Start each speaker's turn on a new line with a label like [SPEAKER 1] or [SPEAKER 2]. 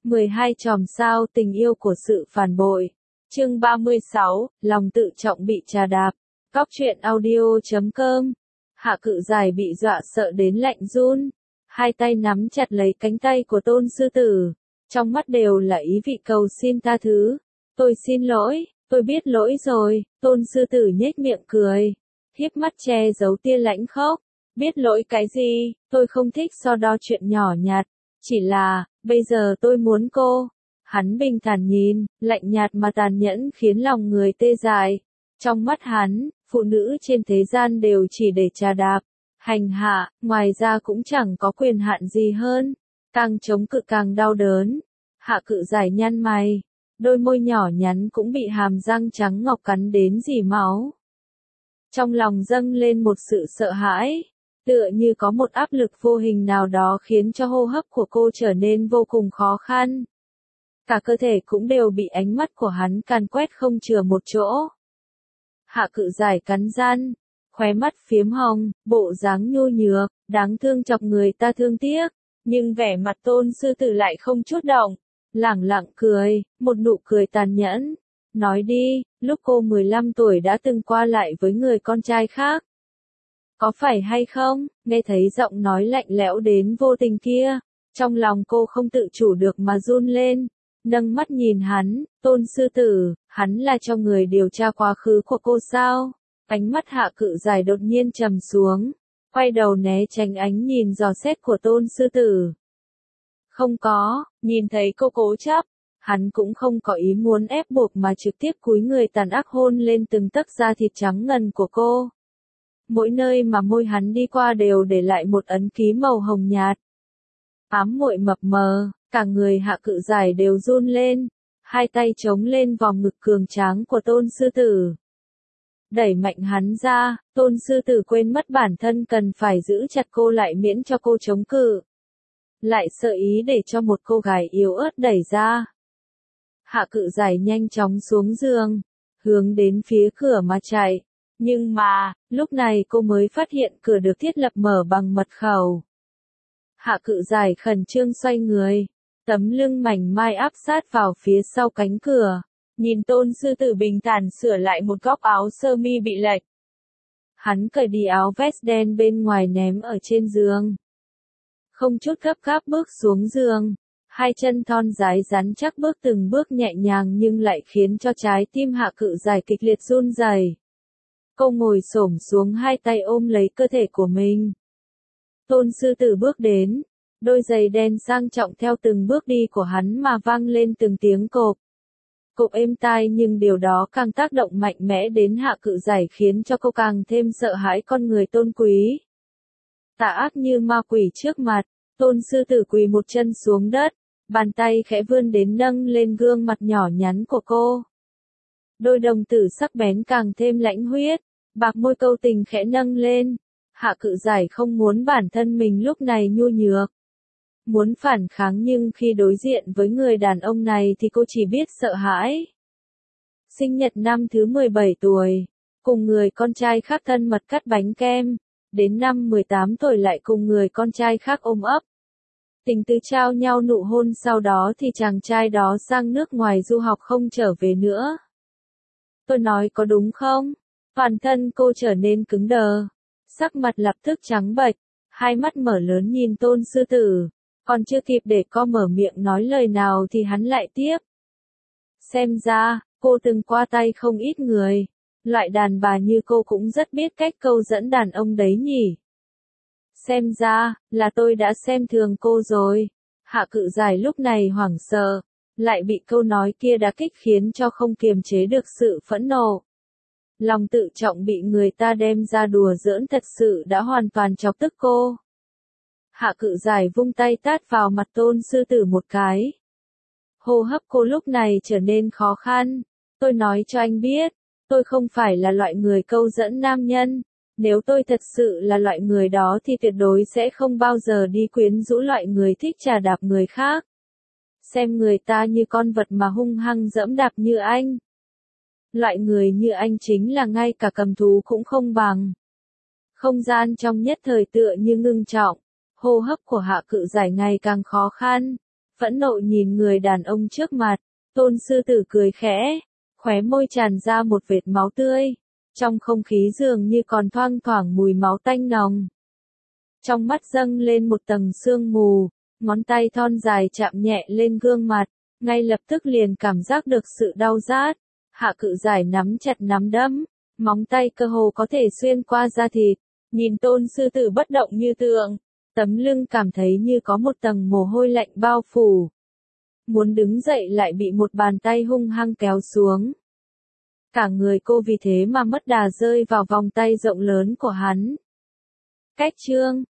[SPEAKER 1] 12 chòm sao tình yêu của sự phản bội. Chương 36, lòng tự trọng bị trà đạp. Cóc truyện audio.com. Hạ Cự Giải bị dọa sợ đến lạnh run, hai tay nắm chặt lấy cánh tay của Tôn Sư Tử, trong mắt đều là ý vị cầu xin tha thứ. Tôi xin lỗi, tôi biết lỗi rồi. Tôn Sư Tử nhếch miệng cười, híp mắt che giấu tia lãnh khốc. Biết lỗi cái gì, tôi không thích so đo chuyện nhỏ nhặt, chỉ là, bây giờ tôi muốn cô. Hắn bình thản nhìn, lạnh nhạt mà tàn nhẫn khiến lòng người tê dại. Trong mắt hắn, phụ nữ trên thế gian đều chỉ để trà đạp, hành hạ, ngoài ra cũng chẳng có quyền hạn gì hơn. Càng chống cự càng đau đớn. Hạ Cự Giải nhăn mày, đôi môi nhỏ nhắn cũng bị hàm răng trắng ngọc cắn đến rỉ máu. Trong lòng dâng lên một sự sợ hãi, tựa như có một áp lực vô hình nào đó khiến cho hô hấp của cô trở nên vô cùng khó khăn. Cả cơ thể cũng đều bị ánh mắt của hắn càn quét không chừa một chỗ. Hạ Cự Giải cắn răng, khóe mắt phiếm hồng, bộ dáng nhu nhược, đáng thương chọc người ta thương tiếc, nhưng vẻ mặt Tôn Sư Tử lại không chút động, lẳng lặng cười, một nụ cười tàn nhẫn. Nói đi, lúc cô 15 tuổi đã từng qua lại với người con trai khác. Có phải hay không? Nghe thấy giọng nói lạnh lẽo đến vô tình kia, trong lòng cô không tự chủ được mà run lên, nâng mắt nhìn hắn. Tôn Sư Tử, hắn là cho người điều tra quá khứ của cô sao? Ánh mắt Hạ Cự Giải đột nhiên trầm xuống, quay đầu né tránh ánh nhìn dò xét của Tôn Sư Tử. Không có, nhìn thấy cô cố chấp, hắn cũng không có ý muốn ép buộc mà trực tiếp cúi người tàn ác hôn lên từng tấc da thịt trắng ngần của cô. Mỗi nơi mà môi hắn đi qua đều để lại một ấn ký màu hồng nhạt. Ám muội mập mờ, cả người Hạ Cự Giải đều run lên, hai tay chống lên vòng ngực cường tráng của Tôn Sư Tử. Đẩy mạnh hắn ra, Tôn Sư Tử quên mất bản thân cần phải giữ chặt cô lại miễn cho cô chống cự. Lại sợ ý để cho một cô gái yếu ớt đẩy ra. Hạ Cự Giải nhanh chóng xuống giường, hướng đến phía cửa mà chạy. Nhưng mà, lúc này cô mới phát hiện cửa được thiết lập mở bằng mật khẩu. Hạ Cự Giải khẩn trương xoay người, tấm lưng mảnh mai áp sát vào phía sau cánh cửa, nhìn Tôn Sư Tử bình thản sửa lại một góc áo sơ mi bị lệch. Hắn cởi đi áo vest đen bên ngoài ném ở trên giường. Không chút gấp gáp bước xuống giường, hai chân thon dài rắn chắc bước từng bước nhẹ nhàng nhưng lại khiến cho trái tim Hạ Cự Giải kịch liệt run rẩy. Cô ngồi xổm xuống hai tay ôm lấy cơ thể của mình. Tôn Sư Tử bước đến, đôi giày đen sang trọng theo từng bước đi của hắn mà vang lên từng tiếng cộp. Cộp êm tai nhưng điều đó càng tác động mạnh mẽ đến Hạ Cự Giải khiến cho cô càng thêm sợ hãi con người tôn quý. Tà ác như ma quỷ trước mặt, Tôn Sư Tử quỳ một chân xuống đất, bàn tay khẽ vươn đến nâng lên gương mặt nhỏ nhắn của cô. Đôi đồng tử sắc bén càng thêm lãnh huyết, bạc môi câu tình khẽ nâng lên. Hạ Cự Giải không muốn bản thân mình lúc này nhu nhược. Muốn phản kháng nhưng khi đối diện với người đàn ông này thì cô chỉ biết sợ hãi. Sinh nhật năm thứ 17 tuổi, cùng người con trai khác thân mật cắt bánh kem. Đến năm 18 tuổi lại cùng người con trai khác ôm ấp. Tình tứ trao nhau nụ hôn, sau đó thì chàng trai đó sang nước ngoài du học không trở về nữa. Tôi nói có đúng không? Toàn thân cô trở nên cứng đờ, sắc mặt lập tức trắng bệch, hai mắt mở lớn nhìn Tôn Sư Tử, còn chưa kịp để cô mở miệng nói lời nào thì hắn lại tiếp. Xem ra, cô từng qua tay không ít người, loại đàn bà như cô cũng rất biết cách câu dẫn đàn ông đấy nhỉ. Xem ra, là tôi đã xem thường cô rồi. Hạ Cự Giải lúc này hoảng sợ, lại bị câu nói kia đả kích khiến cho không kiềm chế được sự phẫn nộ. Lòng tự trọng bị người ta đem ra đùa giỡn thật sự đã hoàn toàn chọc tức cô. Hạ Cự Giải vung tay tát vào mặt Tôn Sư Tử một cái. Hô hấp cô lúc này trở nên khó khăn. Tôi nói cho anh biết, tôi không phải là loại người câu dẫn nam nhân. Nếu tôi thật sự là loại người đó thì tuyệt đối sẽ không bao giờ đi quyến rũ loại người thích trà đạp người khác. Xem người ta như con vật mà hung hăng dẫm đạp như anh. Loại người như anh chính là ngay cả cầm thú cũng không bằng. Không gian trong nhất thời tựa như ngưng trọng, hô hấp của Hạ Cự Giải ngày càng khó khăn. phẫn nộ nhìn người đàn ông trước mặt. Tôn sư tử cười khẽ, khóe môi tràn ra một vệt máu tươi. Trong không khí dường như còn thoang thoảng mùi máu tanh nồng. Trong mắt dâng lên một tầng sương mù, ngón tay thon dài chạm nhẹ lên gương mặt, ngay lập tức liền cảm giác được sự đau rát. Hạ Cự Giải nắm chặt nắm đấm, móng tay cơ hồ có thể xuyên qua da thịt, nhìn Tôn sư tử bất động như tượng, tấm lưng cảm thấy như có một tầng mồ hôi lạnh bao phủ. Muốn đứng dậy lại bị một bàn tay hung hăng kéo xuống. Cả người cô vì thế mà mất đà rơi vào vòng tay rộng lớn của hắn. Cách chương